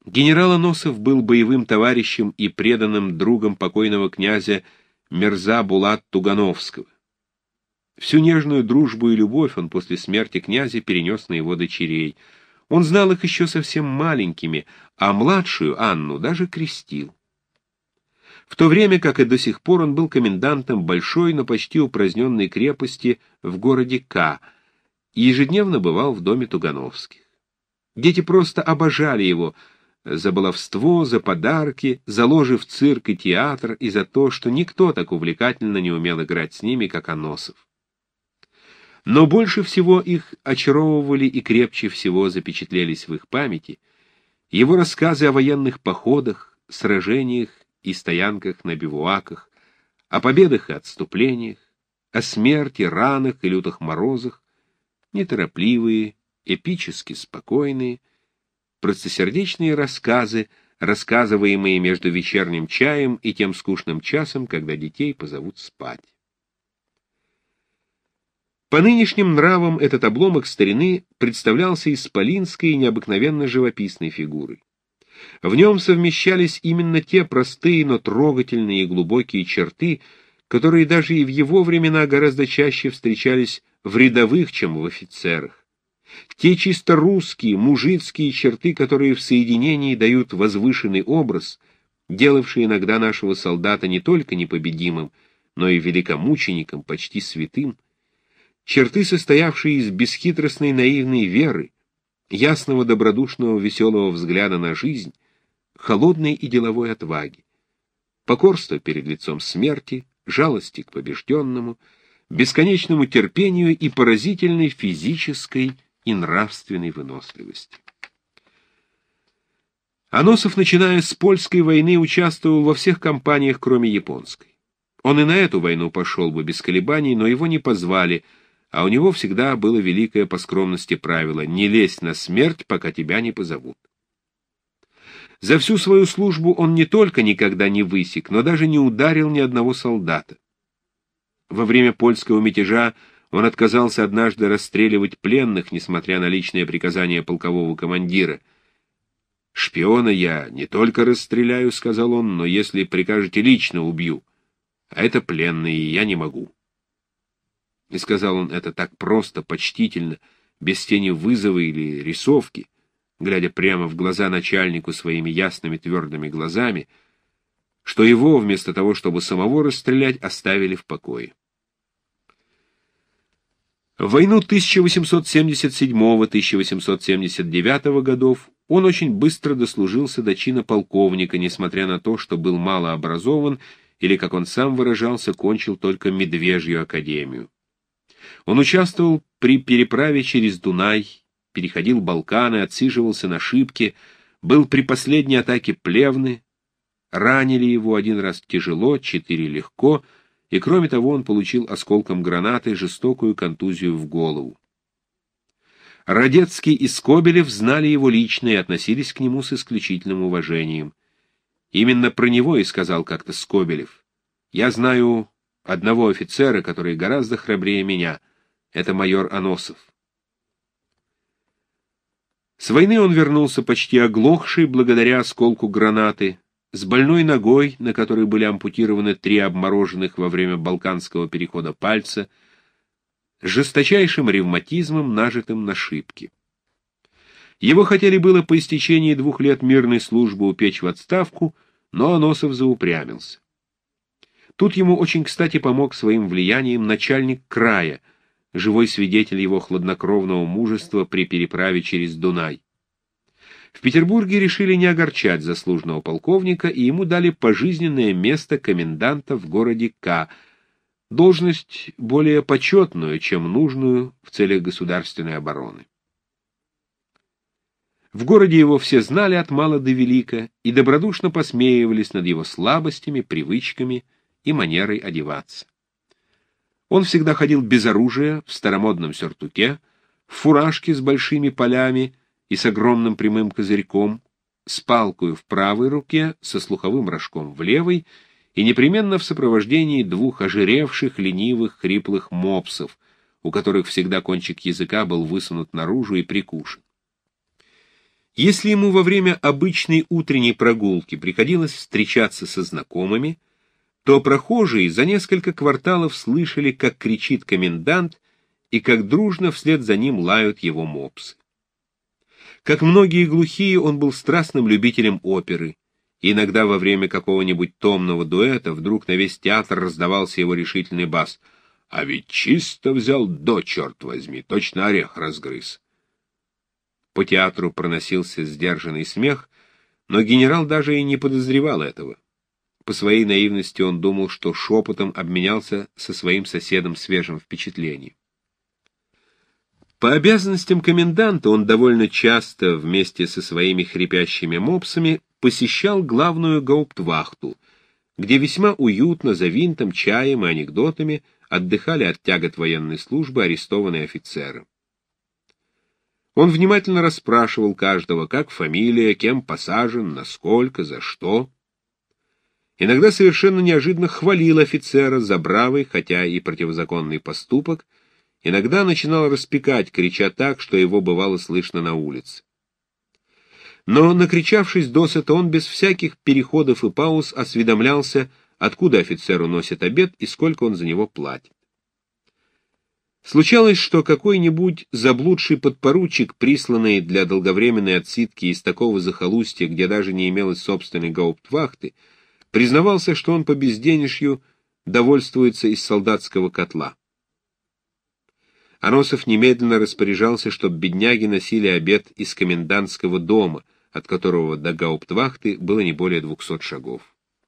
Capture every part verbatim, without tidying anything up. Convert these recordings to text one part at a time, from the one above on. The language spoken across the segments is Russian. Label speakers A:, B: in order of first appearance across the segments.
A: Генерал Аносов был боевым товарищем и преданным другом покойного князя Мирза Булат-Тугановского. Всю нежную дружбу и любовь он после смерти князя перенес на его дочерей. Он знал их еще совсем маленькими, а младшую, Анну, даже крестил. В то время, как и до сих пор, он был комендантом большой, но почти упраздненной крепости в городе К. и ежедневно бывал в доме Тугановских. Дети просто обожали его за баловство, за подарки, за ложи в цирк и театр и за то, что никто так увлекательно не умел играть с ними, как Аносов. Но больше всего их очаровывали и крепче всего запечатлелись в их памяти его рассказы о военных походах, сражениях и стоянках на бивуаках, о победах и отступлениях, о смерти, ранах и лютых морозах, неторопливые, эпически спокойные, простосердечные рассказы, рассказываемые между вечерним чаем и тем скучным часом, когда детей позовут спать. По нынешним нравам этот обломок старины представлялся исполинской и необыкновенно живописной фигурой. В нем совмещались именно те простые, но трогательные и глубокие черты, которые даже и в его времена гораздо чаще встречались в рядовых, чем в офицерах. Те чисто русские, мужицкие черты, которые в соединении дают возвышенный образ, делавшие иногда нашего солдата не только непобедимым, но и великомучеником, почти святым. Черты, состоявшие из бесхитростной наивной веры, ясного добродушного веселого взгляда на жизнь, холодной и деловой отваги, покорства перед лицом смерти, жалости к побежденному, бесконечному терпению и поразительной физической и нравственной выносливости. Аносов, начиная с польской войны, участвовал во всех кампаниях, кроме японской. Он и на эту войну пошел бы без колебаний, но его не позвали, а у него всегда было великое по скромности правило: не лезь на смерть, пока тебя не позовут. За всю свою службу он не только никогда не высек, но даже не ударил ни одного солдата. Во время польского мятежа он отказался однажды расстреливать пленных, несмотря на личное приказание полкового командира. «Шпиона я не только расстреляю, — сказал он, — но если прикажете, лично убью. А это пленные, и я не могу». И сказал он это так просто, почтительно, без тени вызова или рисовки, глядя прямо в глаза начальнику своими ясными твердыми глазами, что его, вместо того, чтобы самого расстрелять, оставили в покое. В войну тысяча восемьсот семьдесят седьмого — тысяча восемьсот семьдесят девятого годов он очень быстро дослужился до чина полковника, несмотря на то, что был мало образован или, как он сам выражался, кончил только Медвежью академию. Он участвовал при переправе через Дунай, переходил Балканы, отсиживался на Шипке, был при последней атаке Плевны, ранили его один раз тяжело, четыре легко, и кроме того он получил осколком гранаты жестокую контузию в голову. Радецкий и Скобелев знали его лично и относились к нему с исключительным уважением. Именно про него и сказал как-то Скобелев: «Я знаю одного офицера, который гораздо храбрее меня. Это майор Аносов». С войны он вернулся почти оглохший благодаря осколку гранаты, с больной ногой, на которой были ампутированы три обмороженных во время Балканского перехода пальца, с жесточайшим ревматизмом, нажитым на Шипке. Его хотели было по истечении двух лет мирной службы упечь в отставку, но Аносов заупрямился. Тут ему очень кстати помог своим влиянием начальник края, живой свидетель его хладнокровного мужества при переправе через Дунай. В Петербурге решили не огорчать заслуженного полковника, и ему дали пожизненное место коменданта в городе К, должность более почетную, чем нужную в целях государственной обороны. В городе его все знали от мала до велика и добродушно посмеивались над его слабостями, привычками и манерой одеваться. Он всегда ходил без оружия, в старомодном сюртуке, в фуражке с большими полями и с огромным прямым козырьком, с палкой в правой руке, со слуховым рожком в левой, и непременно в сопровождении двух ожиревших, ленивых, хриплых мопсов, у которых всегда кончик языка был высунут наружу и прикушен. Если ему во время обычной утренней прогулки приходилось встречаться со знакомыми, то прохожие за несколько кварталов слышали, как кричит комендант и как дружно вслед за ним лают его мопсы. Как многие глухие, он был страстным любителем оперы, и иногда во время какого-нибудь томного дуэта вдруг на весь театр раздавался его решительный бас: «А ведь чисто взял до, черт возьми, точно орех разгрыз». По театру проносился сдержанный смех, но генерал даже и не подозревал этого. По своей наивности он думал, что шепотом обменялся со своим соседом свежим впечатлением. По обязанностям коменданта он довольно часто вместе со своими хрипящими мопсами посещал главную гауптвахту, где весьма уютно за винтом, чаем и анекдотами отдыхали от тягот военной службы арестованные офицеры. Он внимательно расспрашивал каждого, как фамилия, кем посажен, насколько, за что. Иногда совершенно неожиданно хвалил офицера за бравый, хотя и противозаконный поступок, иногда начинал распекать, крича так, что его бывало слышно на улице. Но, накричавшись досыта, он без всяких переходов и пауз осведомлялся, откуда офицеру носят обед и сколько он за него платит. Случалось, что какой-нибудь заблудший подпоручик, присланный для долговременной отсидки из такого захолустья, где даже не имелось собственной гауптвахты, признавался, что он по безденежью довольствуется из солдатского котла. Аносов немедленно распоряжался, чтобы бедняги носили обед из комендантского дома, от которого до гауптвахты было не более двухсот шагов.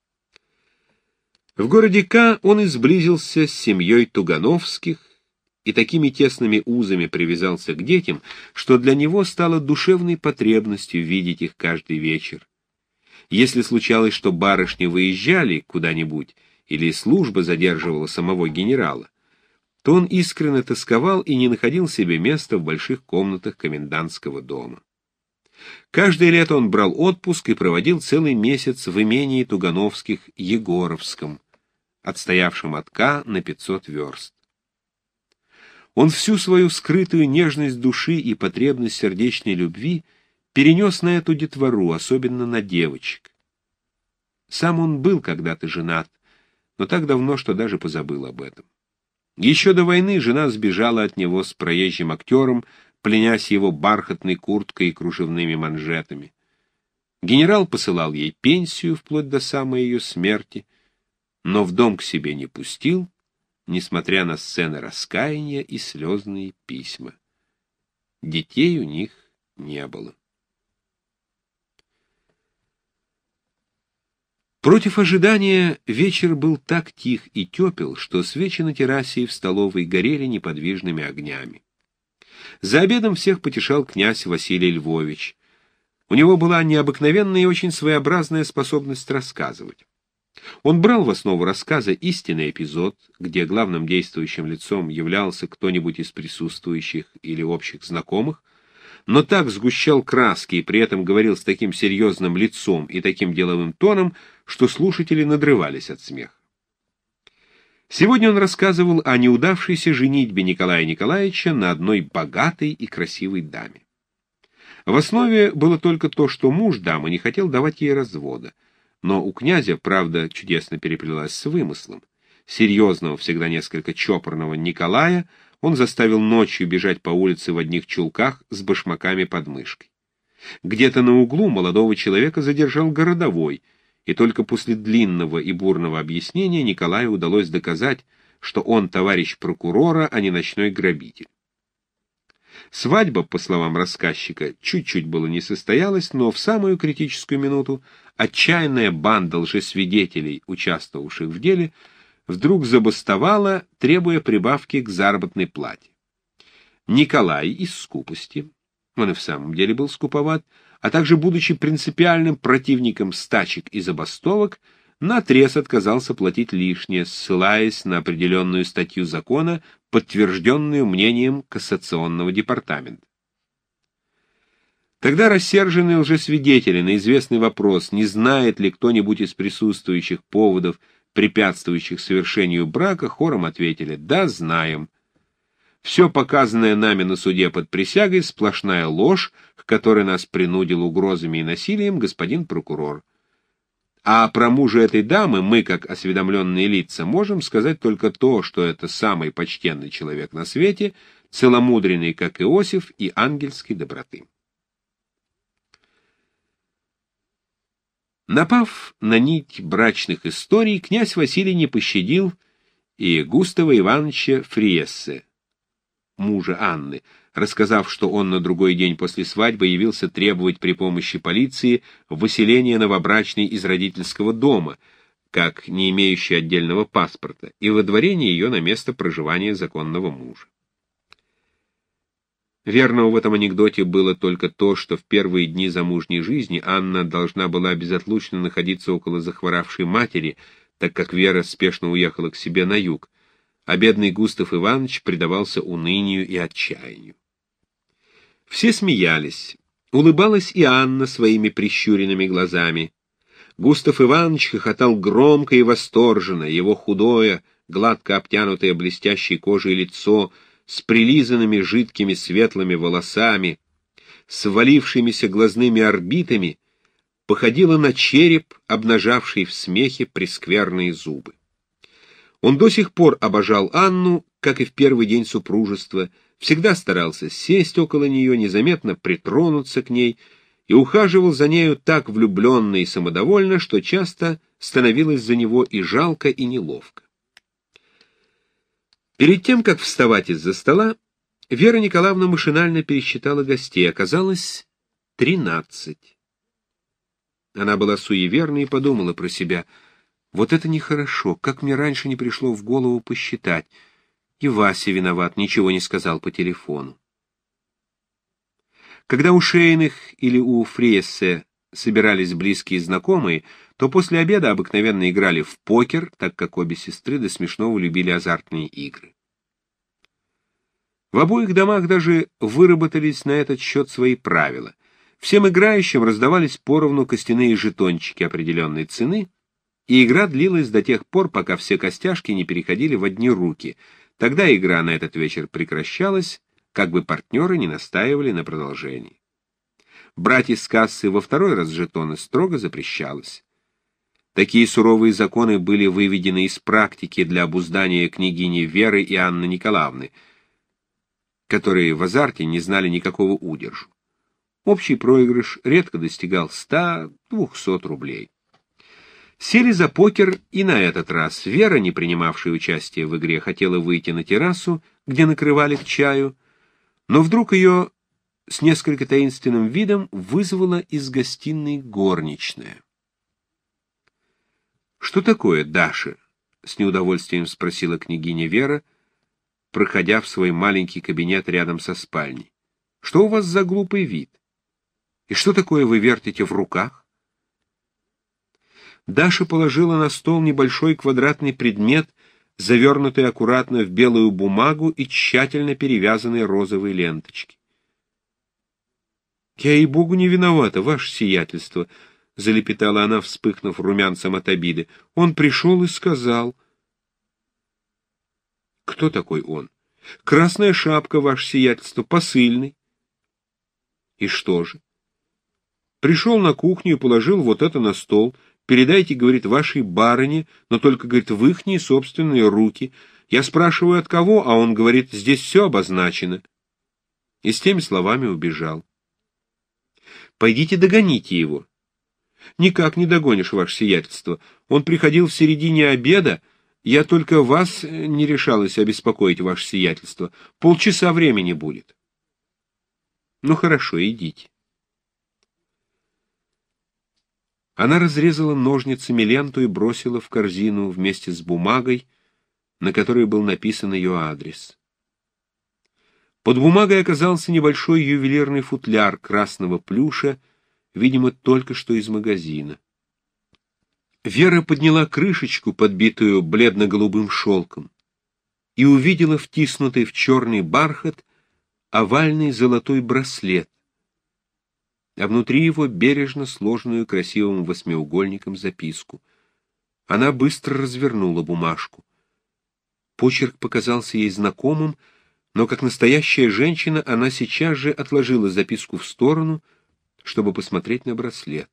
A: В городе К он и сблизился с семьей Тугановских, и такими тесными узами привязался к детям, что для него стало душевной потребностью видеть их каждый вечер. Если случалось, что барышни выезжали куда-нибудь, или служба задерживала самого генерала, то он искренне тосковал и не находил себе места в больших комнатах комендантского дома. Каждое лето он брал отпуск и проводил целый месяц в имении Тугановских Егоровском, отстоявшем от К на пятьсот верст. Он всю свою скрытую нежность души и потребность сердечной любви перенес на эту детвору, особенно на девочек. Сам он был когда-то женат, но так давно, что даже позабыл об этом. Еще до войны жена сбежала от него с проезжим актером, пленясь его бархатной курткой и кружевными манжетами. Генерал посылал ей пенсию вплоть до самой ее смерти, но в дом к себе не пустил, несмотря на сцены раскаяния и слезные письма. Детей у них не было. Против ожидания вечер был так тих и тепел, что свечи на террасе и в столовой горели неподвижными огнями. За обедом всех потешал князь Василий Львович. У него была необыкновенная и очень своеобразная способность рассказывать. Он брал в основу рассказа истинный эпизод, где главным действующим лицом являлся кто-нибудь из присутствующих или общих знакомых, но так сгущал краски и при этом говорил с таким серьезным лицом и таким деловым тоном, что слушатели надрывались от смеха. Сегодня он рассказывал о неудавшейся женитьбе Николая Николаевича на одной богатой и красивой даме. В основе было только то, что муж дамы не хотел давать ей развода, но у князя правда чудесно переплелась с вымыслом. Серьезного, всегда несколько чопорного Николая он заставил ночью бежать по улице в одних чулках с башмаками под мышкой. Где-то на углу молодого человека задержал городовой, и только после длинного и бурного объяснения Николаю удалось доказать, что он товарищ прокурора, а не ночной грабитель. Свадьба, по словам рассказчика, чуть-чуть было не состоялась, но в самую критическую минуту отчаянная банда лжесвидетелей, участвовавших в деле, вдруг забастовала, требуя прибавки к заработной плате. Николай из скупости, он и в самом деле был скуповат, а также, будучи принципиальным противником стачек и забастовок, наотрез отказался платить лишнее, ссылаясь на определенную статью закона, подтвержденную мнением кассационного департамента. Тогда рассерженные лжесвидетели на известный вопрос, не знает ли кто-нибудь из присутствующих поводов, препятствующих совершению брака, хором ответили: «Да, знаем». Все показанное нами на суде под присягой — сплошная ложь, к которой нас принудил угрозами и насилием господин прокурор. А про мужа этой дамы мы, как осведомленные лица, можем сказать только то, что это самый почтенный человек на свете, целомудренный, как Иосиф, и ангельской доброты. Напав на нить брачных историй, князь Василий не пощадил и Густава Ивановича Фриессе, мужа Анны, рассказав, что он на другой день после свадьбы явился требовать при помощи полиции выселения новобрачной из родительского дома, как не имеющей отдельного паспорта, и выдворения ее на место проживания законного мужа. Верного в этом анекдоте было только то, что в первые дни замужней жизни Анна должна была безотлучно находиться около захворавшей матери, так как Вера спешно уехала к себе на юг, а бедный Густав Иванович предавался унынию и отчаянию. Все смеялись. Улыбалась и Анна своими прищуренными глазами. Густав Иванович хохотал громко и восторженно, его худое, гладко обтянутое блестящей кожей лицо с прилизанными жидкими светлыми волосами, с валившимися глазными орбитами, походило на череп, обнажавший в смехе прескверные зубы. Он до сих пор обожал Анну, как и в первый день супружества, всегда старался сесть около нее, незаметно притронуться к ней, и ухаживал за нею так влюбленно и самодовольно, что часто становилось за него и жалко, и неловко. Перед тем, как вставать из-за стола, Вера Николаевна машинально пересчитала гостей. Оказалось тринадцать. Она была суеверна и подумала про себя: вот это нехорошо, как мне раньше не пришло в голову посчитать. И Вася виноват, ничего не сказал по телефону. Когда у Шейных или у Фриессе собирались близкие знакомые, то после обеда обыкновенно играли в покер, так как обе сестры до смешного любили азартные игры. В обоих домах даже выработались на этот счет свои правила. Всем играющим раздавались поровну костяные жетончики определенной цены, и игра длилась до тех пор, пока все костяшки не переходили в одни руки. Тогда игра на этот вечер прекращалась, как бы партнеры не настаивали на продолжении. Брать из кассы во второй раз жетоны строго запрещалось. Такие суровые законы были выведены из практики для обуздания княгини Веры и Анны Николаевны, которые в азарте не знали никакого удержу. Общий проигрыш редко достигал ста-двухсот рублей. Сели за покер и на этот раз. Вера, не принимавшая участие в игре, хотела выйти на террасу, где накрывали к чаю, но вдруг ее с несколько таинственным видом вызвала из гостиной горничная. «Что такое, Даша?» — с неудовольствием спросила княгиня Вера, проходя в свой маленький кабинет рядом со спальней. «Что у вас за глупый вид? И что такое вы вертите в руках?» Даша положила на стол небольшой квадратный предмет, завернутый аккуратно в белую бумагу и тщательно перевязанной розовой ленточкой. «Я, ей-богу, не виновата, ваше сиятельство», — залепетала она, вспыхнув румянцем от обиды. «Он пришел и сказал». «Кто такой он?» «Красная шапка, ваше сиятельство, посыльный». «И что же?» «Пришел на кухню и положил вот это на стол. Передайте, — говорит, — вашей барыне, но только, говорит, в ихние собственные руки. Я спрашиваю, от кого, а он говорит, здесь все обозначено». И с теми словами убежал. «Пойдите догоните его». «Никак не догонишь, ваше сиятельство. Он приходил в середине обеда. Я только вас не решалась обеспокоить, ваше сиятельство. Полчаса времени будет». «Ну хорошо, идите». Она разрезала ножницами ленту и бросила в корзину вместе с бумагой, на которой был написан ее адрес. Под бумагой оказался небольшой ювелирный футляр красного плюша, видимо, только что из магазина. Вера подняла крышечку, подбитую бледно-голубым шелком, и увидела втиснутый в черный бархат овальный золотой браслет, а внутри его бережно сложенную красивым восьмиугольником записку. Она быстро развернула бумажку. Почерк показался ей знакомым, Но как настоящая женщина она сейчас же отложила записку в сторону, чтобы посмотреть на браслет.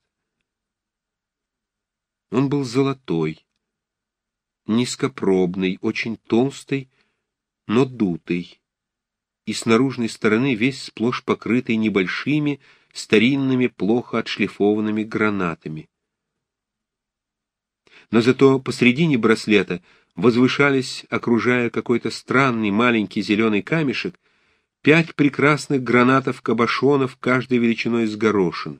A: Он был золотой, низкопробный, очень толстый, но дутый, и с наружной стороны весь сплошь покрытый небольшими, старинными, плохо отшлифованными гранатами. Но зато посредине браслета возвышались, окружая какой-то странный маленький зеленый камешек, пять прекрасных гранатов-кабошонов, каждой величиной с горошин.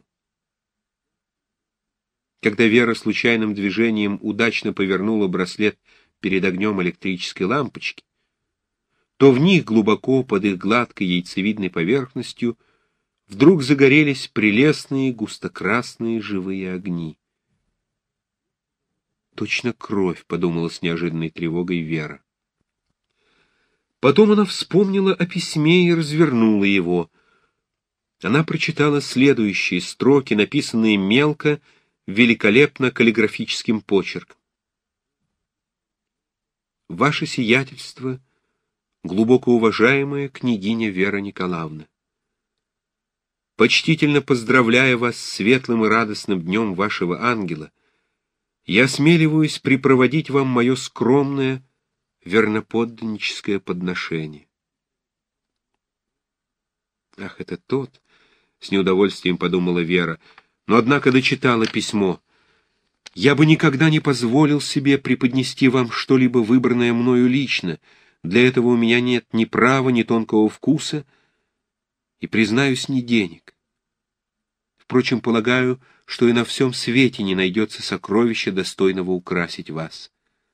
A: Когда Вера случайным движением удачно повернула браслет перед огнем электрической лампочки, то в них глубоко под их гладкой яйцевидной поверхностью вдруг загорелись прелестные густокрасные живые огни. «Точно кровь», — подумала с неожиданной тревогой Вера. Потом она вспомнила о письме и развернула его. Она прочитала следующие строки, написанные мелко, великолепно каллиграфическим почерком. «Ваше сиятельство, глубоко уважаемая княгиня Вера Николаевна, почтительно поздравляя вас с светлым и радостным днем вашего ангела, я осмеливаюсь припроводить вам мое скромное, верноподданническое подношение». «Ах, это тот!» — с неудовольствием подумала Вера, но, однако, дочитала письмо. «Я бы никогда не позволил себе преподнести вам что-либо выбранное мною лично. Для этого у меня нет ни права, ни тонкого вкуса, и, признаюсь, ни денег. Впрочем, полагаю, что и на всем свете не найдется сокровища, достойного украсить вас.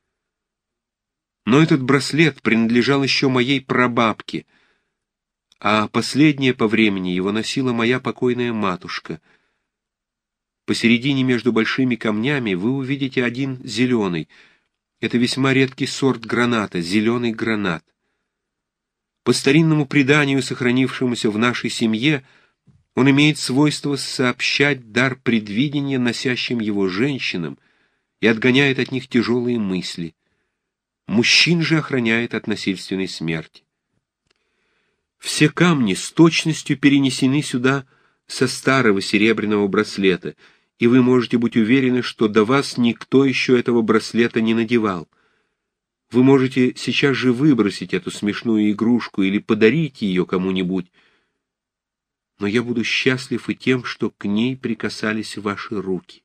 A: Но этот браслет принадлежал еще моей прабабке, а последнее по времени его носила моя покойная матушка. Посередине между большими камнями вы увидите один зеленый. Это весьма редкий сорт граната, зеленый гранат. По старинному преданию, сохранившемуся в нашей семье, он имеет свойство сообщать дар предвидения носящим его женщинам и отгоняет от них тяжелые мысли. Мужчин же охраняет от насильственной смерти. Все камни с точностью перенесены сюда со старого серебряного браслета, и вы можете быть уверены, что до вас никто еще этого браслета не надевал. Вы можете сейчас же выбросить эту смешную игрушку или подарить ее кому-нибудь, но я буду счастлив и тем, что к ней прикасались ваши руки.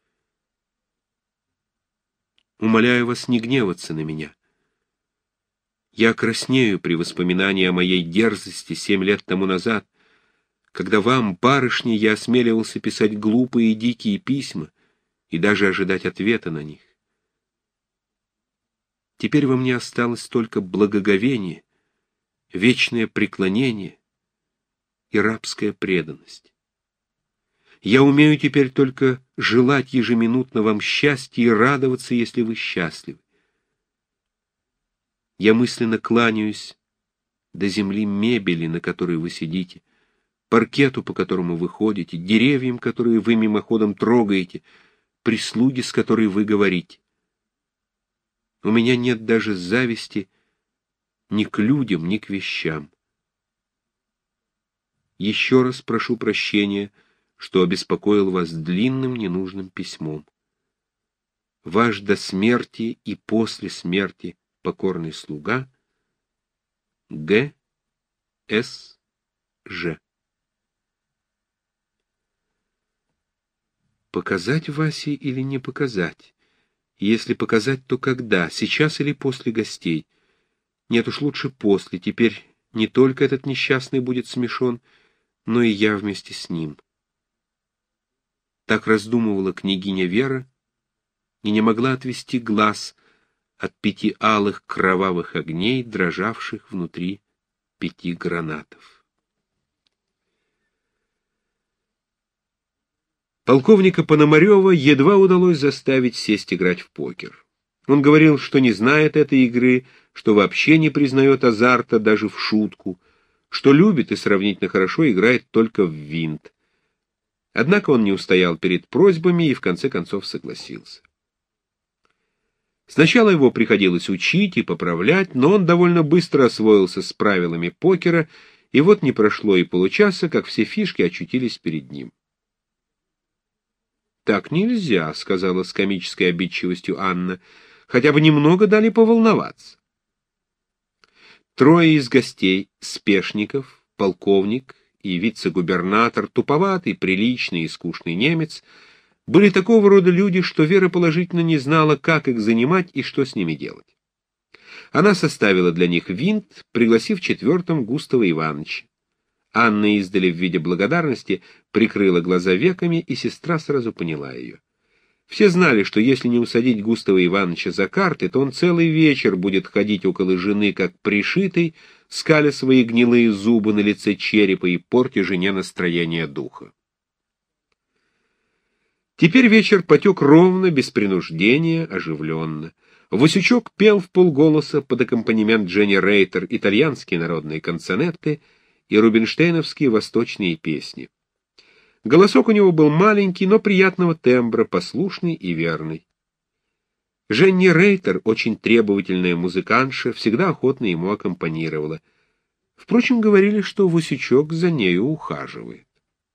A: Умоляю вас не гневаться на меня. Я краснею при воспоминании о моей дерзости семь лет тому назад, когда вам, барышни, я осмеливался писать глупые и дикие письма и даже ожидать ответа на них. Теперь во мне осталось только благоговение, вечное преклонение и рабская преданность. Я умею теперь только желать ежеминутно вам счастья и радоваться, если вы счастливы. Я мысленно кланяюсь до земли мебели, на которой вы сидите, паркету, по которому вы ходите, деревьям, которые вы мимоходом трогаете, прислуге, с которой вы говорите. У меня нет даже зависти ни к людям, ни к вещам. Еще раз прошу прощения, что обеспокоил вас длинным ненужным письмом. Ваш до смерти и после смерти покорный слуга Г. С. Ж. Показать Васе или не показать? Если показать, то когда? Сейчас или после гостей? Нет уж, лучше после. Теперь не только этот несчастный будет смешон, но и я вместе с ним. Так раздумывала княгиня Вера и не могла отвести глаз от пяти алых кровавых огней, дрожавших внутри пяти гранатов. Полковника Пономарева едва удалось заставить сесть играть в покер. Он говорил, что не знает этой игры, что вообще не признает азарта даже в шутку, что любит и сравнительно хорошо играет только в винт. Однако он не устоял перед просьбами и в конце концов согласился. Сначала его приходилось учить и поправлять, но он довольно быстро освоился с правилами покера, и вот не прошло и получаса, как все фишки очутились перед ним. «Так нельзя», — сказала с комической обидчивостью Анна, — «хотя бы немного дали поволноваться». Трое из гостей — Спешников, полковник и вице-губернатор, туповатый, приличный и скучный немец — были такого рода люди, что Вера положительно не знала, как их занимать и что с ними делать. Она составила для них винт, пригласив четвертым Густава Ивановича. Анна издали в виде благодарности прикрыла глаза веками, и сестра сразу поняла ее. Все знали, что если не усадить Густава Ивановича за карты, то он целый вечер будет ходить около жены, как пришитый, скаля свои гнилые зубы на лице черепа и портя жене настроение духа. Теперь вечер потек ровно, без принуждения, оживленно. Васючок пел вполголоса под аккомпанемент Дженни Рейтер итальянские народные канцонетты и рубинштейновские восточные песни. Голосок у него был маленький, но приятного тембра, послушный и верный. Дженни Рейтер, очень требовательная музыкантша, всегда охотно ему аккомпанировала. Впрочем, говорили, что Васючок за нею ухаживает.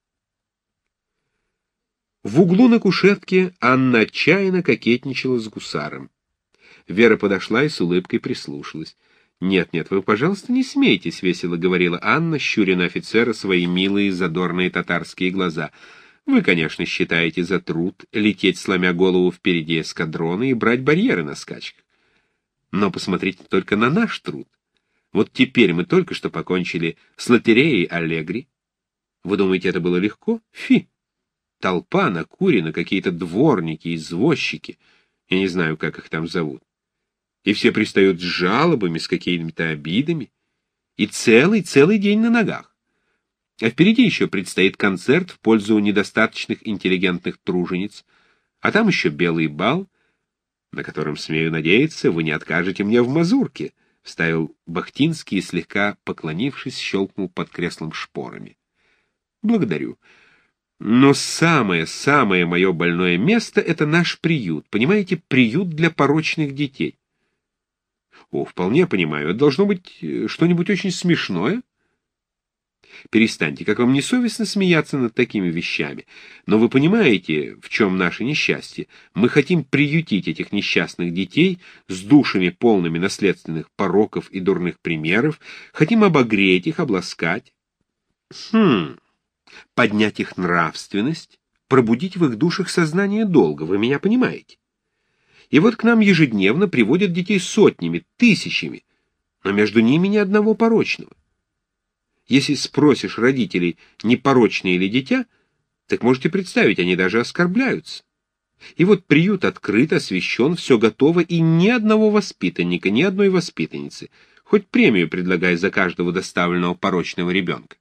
A: В углу на кушетке Анна отчаянно кокетничала с гусаром. Вера подошла и с улыбкой прислушалась. «Нет, нет, вы, пожалуйста, не смейтесь», — весело говорила Анна, щуря на офицера свои милые задорные татарские глаза. «Вы, конечно, считаете за труд лететь, сломя голову впереди эскадрона и брать барьеры на скачках. Но посмотрите только на наш труд. Вот теперь мы только что покончили с лотереей Аллегри. Вы думаете, это было легко? Фи! Толпа накурена, какие-то дворники, извозчики, я не знаю, как их там зовут. И все пристают с жалобами, с какими-то обидами. И целый-целый день на ногах. А впереди еще предстоит концерт в пользу недостаточных интеллигентных тружениц, а там еще белый бал, на котором, смею надеяться, вы не откажете мне в мазурке, — вставил Бахтинский и, слегка поклонившись, щелкнул под креслом шпорами. — Благодарю. Но самое-самое мое больное место — это наш приют. Понимаете, приют для порочных детей. О, вполне понимаю. Это должно быть что-нибудь очень смешное. Перестаньте, как вам не совестно смеяться над такими вещами. Но вы понимаете, в чем наше несчастье? Мы хотим приютить этих несчастных детей с душами, полными наследственных пороков и дурных примеров, хотим обогреть их, обласкать. Хм... поднять их нравственность, пробудить в их душах сознание долга, вы меня понимаете? И вот к нам ежедневно приводят детей сотнями, тысячами, но между ними ни одного порочного. Если спросишь родителей, непорочное ли дитя, так можете представить, они даже оскорбляются. И вот приют открыт, освящен, все готово, и ни одного воспитанника, ни одной воспитанницы, хоть премию предлагай за каждого доставленного порочного ребенка.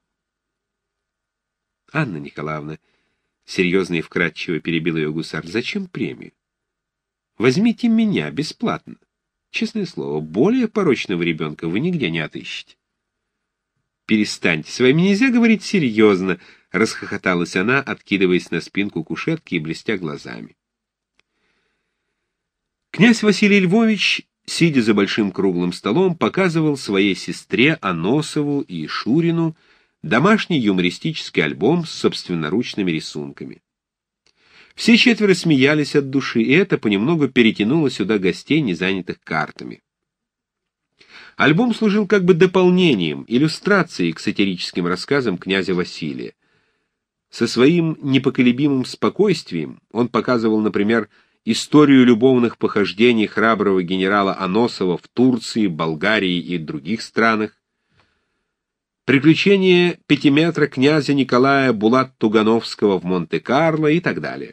A: Анна Николаевна, серьезно и вкратчиво перебил ее гусар, зачем премию? Возьмите меня бесплатно. Честное слово, более порочного ребенка вы нигде не отыщете. Перестаньте, с вами нельзя говорить серьезно, расхохоталась она, откидываясь на спинку кушетки и блестя глазами. Князь Василий Львович, сидя за большим круглым столом, показывал своей сестре Аносову и Шурину домашний юмористический альбом с собственноручными рисунками. Все четверо смеялись от души, и это понемногу перетянуло сюда гостей, не занятых картами. Альбом служил как бы дополнением, иллюстрацией к сатирическим рассказам князя Василия. Со своим непоколебимым спокойствием он показывал, например, историю любовных похождений храброго генерала Аносова в Турции, Болгарии и других странах, приключения пятиметра князя Николая Булат-Тугановского в Монте-Карло и так далее.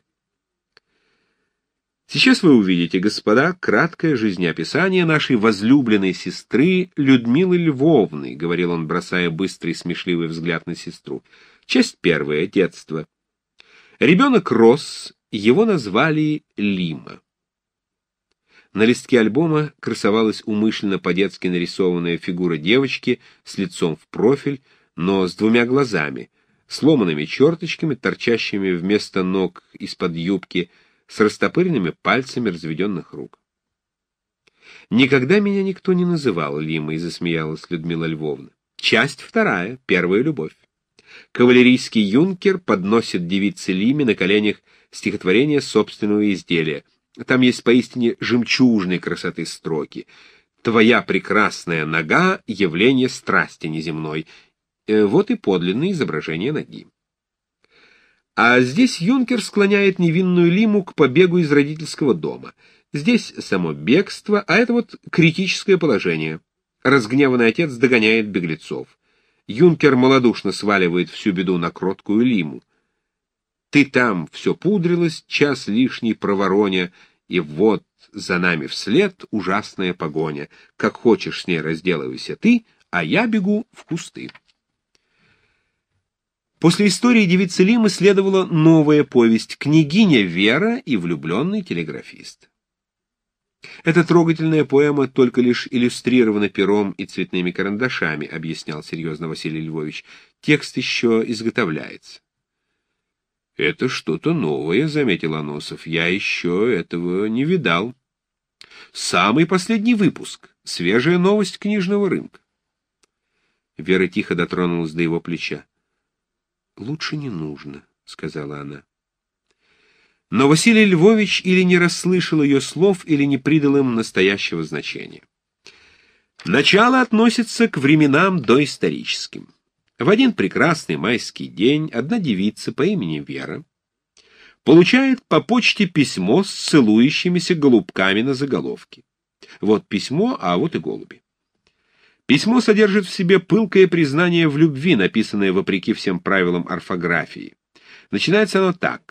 A: Сейчас вы увидите, господа, краткое жизнеописание нашей возлюбленной сестры Людмилы Львовны, — говорил он, бросая быстрый смешливый взгляд на сестру. Часть первая. Детство. Ребенок рос, его назвали Лима. На листке альбома красовалась умышленно по-детски нарисованная фигура девочки с лицом в профиль, но с двумя глазами, сломанными черточками, торчащими вместо ног из-под юбки, с растопыренными пальцами разведенных рук. Никогда меня никто не называл Лимой, засмеялась Людмила Львовна. Часть вторая, первая любовь. Кавалерийский юнкер подносит девице Лиме на коленях стихотворение собственного изделия. Там есть поистине жемчужной красоты строки. «Твоя прекрасная нога — явление страсти неземной». Вот и подлинное изображение ноги. А здесь юнкер склоняет невинную Лиму к побегу из родительского дома. Здесь само бегство, а это вот критическое положение. Разгневанный отец догоняет беглецов. Юнкер малодушно сваливает всю беду на кроткую Лиму. Ты там все пудрилась, час лишний провороня, и вот за нами вслед ужасная погоня. Как хочешь с ней разделывайся ты, а я бегу в кусты. После истории девицы Лимы следовала новая повесть «Княгиня Вера и влюбленный телеграфист». Эта трогательная поэма только лишь иллюстрирована пером и цветными карандашами, объяснял серьезно Василий Львович. Текст еще изготовляется. «Это что-то новое», — заметил Аносов. «Я еще этого не видал. Самый последний выпуск. Свежая новость книжного рынка». Вера тихо дотронулась до его плеча. «Лучше не нужно», — сказала она. Но Василий Львович или не расслышал ее слов, или не придал им настоящего значения. Начало относится к временам доисторическим. В один прекрасный майский день одна девица по имени Вера получает по почте письмо с целующимися голубками на заголовке. Вот письмо, а вот и голуби. Письмо содержит в себе пылкое признание в любви, написанное вопреки всем правилам орфографии. Начинается оно так.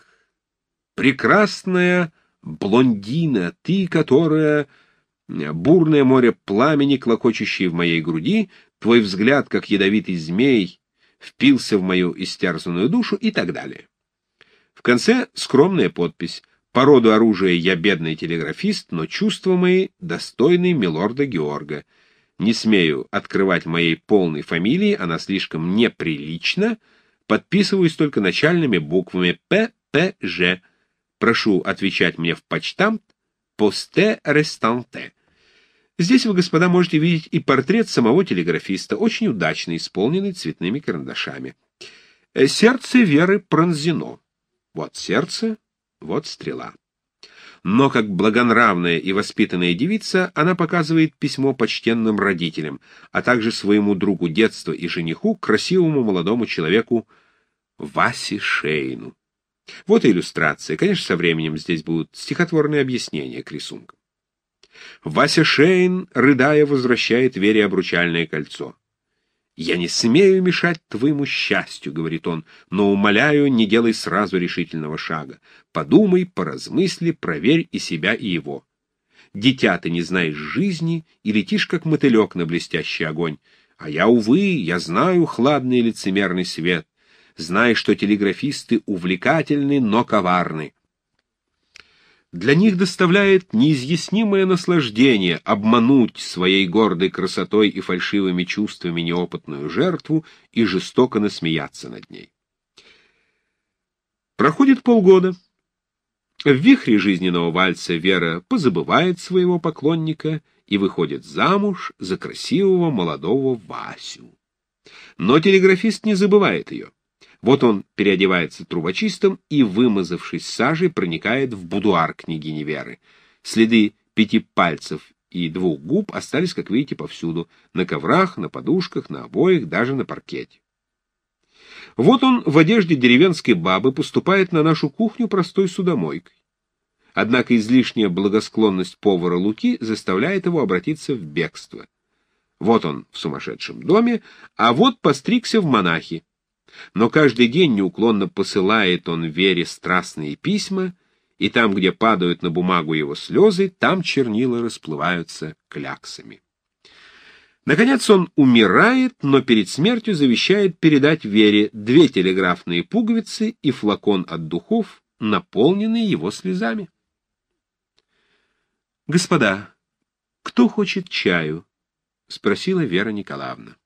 A: «Прекрасная блондина, ты, которая... бурное море пламени, клокочущее в моей груди, твой взгляд, как ядовитый змей, впился в мою истерзанную душу» и так далее. В конце скромная подпись. «По роду оружия я бедный телеграфист, но чувства мои достойны милорда Георга. Не смею открывать моей полной фамилии, она слишком неприлична. Подписываюсь только начальными буквами П, П, Ж. Прошу отвечать мне в почтамт «Посте рестанте». Здесь вы, господа, можете видеть и портрет самого телеграфиста, очень удачно исполненный цветными карандашами. Сердце Веры пронзено. Вот сердце, вот стрела. Но как благонравная и воспитанная девица, она показывает письмо почтенным родителям, а также своему другу детства и жениху, красивому молодому человеку Васе Шейну. Вот и иллюстрация. Конечно, со временем здесь будут стихотворные объяснения к рисункам. Вася Шейн, рыдая, возвращает Вере обручальное кольцо. «Я не смею мешать твоему счастью», — говорит он, — «но, умоляю, не делай сразу решительного шага. Подумай, поразмысли, проверь и себя, и его. Дитя, ты не знаешь жизни и летишь, как мотылек на блестящий огонь. А я, увы, я знаю хладный лицемерный свет. Знай, что телеграфисты увлекательны, но коварны. Для них доставляет неизъяснимое наслаждение обмануть своей гордой красотой и фальшивыми чувствами неопытную жертву и жестоко насмеяться над ней». Проходит полгода. В вихре жизненного вальса Вера позабывает своего поклонника и выходит замуж за красивого молодого Васю. Но телеграфист не забывает ее. Вот он переодевается трубочистом и, вымазавшись сажей, проникает в будуар княгини Веры. Следы пяти пальцев и двух губ остались, как видите, повсюду. На коврах, на подушках, на обоях, даже на паркете. Вот он в одежде деревенской бабы поступает на нашу кухню простой судомойкой. Однако излишняя благосклонность повара Луки заставляет его обратиться в бегство. Вот он в сумасшедшем доме, а вот постригся в монахи. Но каждый день неуклонно посылает он Вере страстные письма, и там, где падают на бумагу его слезы, там чернила расплываются кляксами. Наконец он умирает, но перед смертью завещает передать Вере две телеграфные пуговицы и флакон от духов, наполненный его слезами. «Господа, кто хочет чаю?» — спросила Вера Николаевна.